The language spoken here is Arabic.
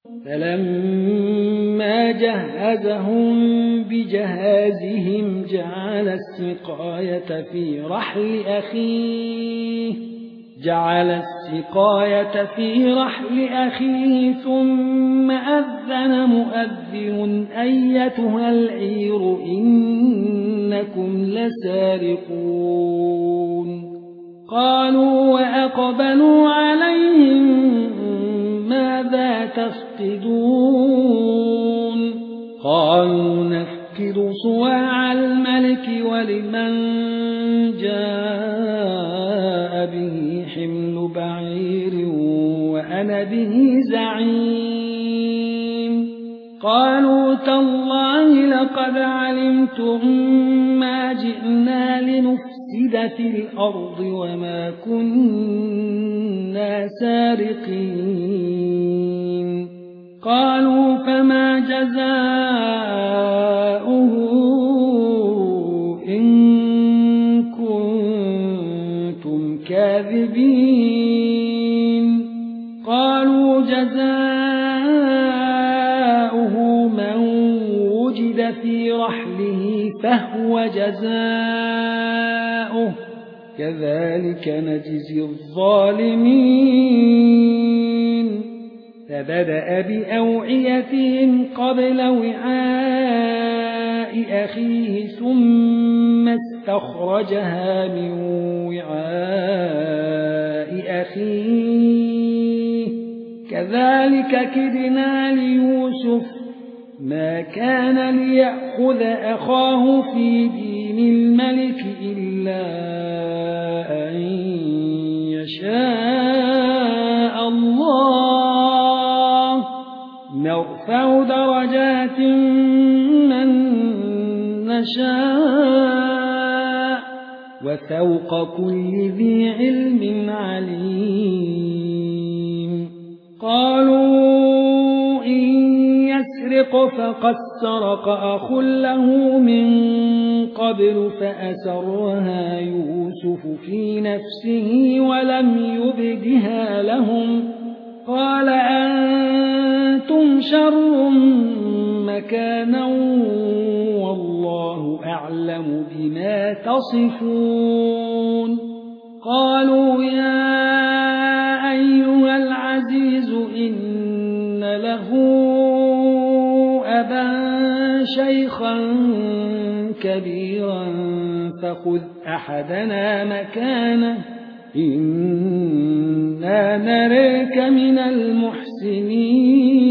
فلما جهزهم بجهازهم جعل السقاية في رحل أخيه ثم أذن مؤذن أيتها العير إنكم لسارقون قالوا وأقبلوا عليهم ماذا تفقدون قالوا نفقد صواع الملك ولمن جاء به حمل بعير وأنا به زعيم قالوا تالله لقد علمتم ما جئنا لنفسد في الأرض وما كنا سارقين قالوا فما جزاؤه إن كنتم كاذبين قالوا جزاؤه من وجد في رحله فهو جزاؤه كذلك نجزي الظالمين فبدأ بأوعيتهم قبل وعاء أخيه ثم استخرجها من وعاء أخيه كذلك كدنا ليوسف ما كان ليأخذ أخاه في دين الملك إلا أن يشاء الله نرفع درجات من نشاء وفوق كل ذي علم عليم قالوا إن يسرق فقد سرق أخ له من قبل فأسرها يوسف في نفسه ولم يبدها لهم قال أنتم شر مكانا والله أعلم بما تصفون قالوا يا أيها العزيز إن له أبا شيخا كبيرا فخذ أحدنا مكانه إنا نريك من المحسنين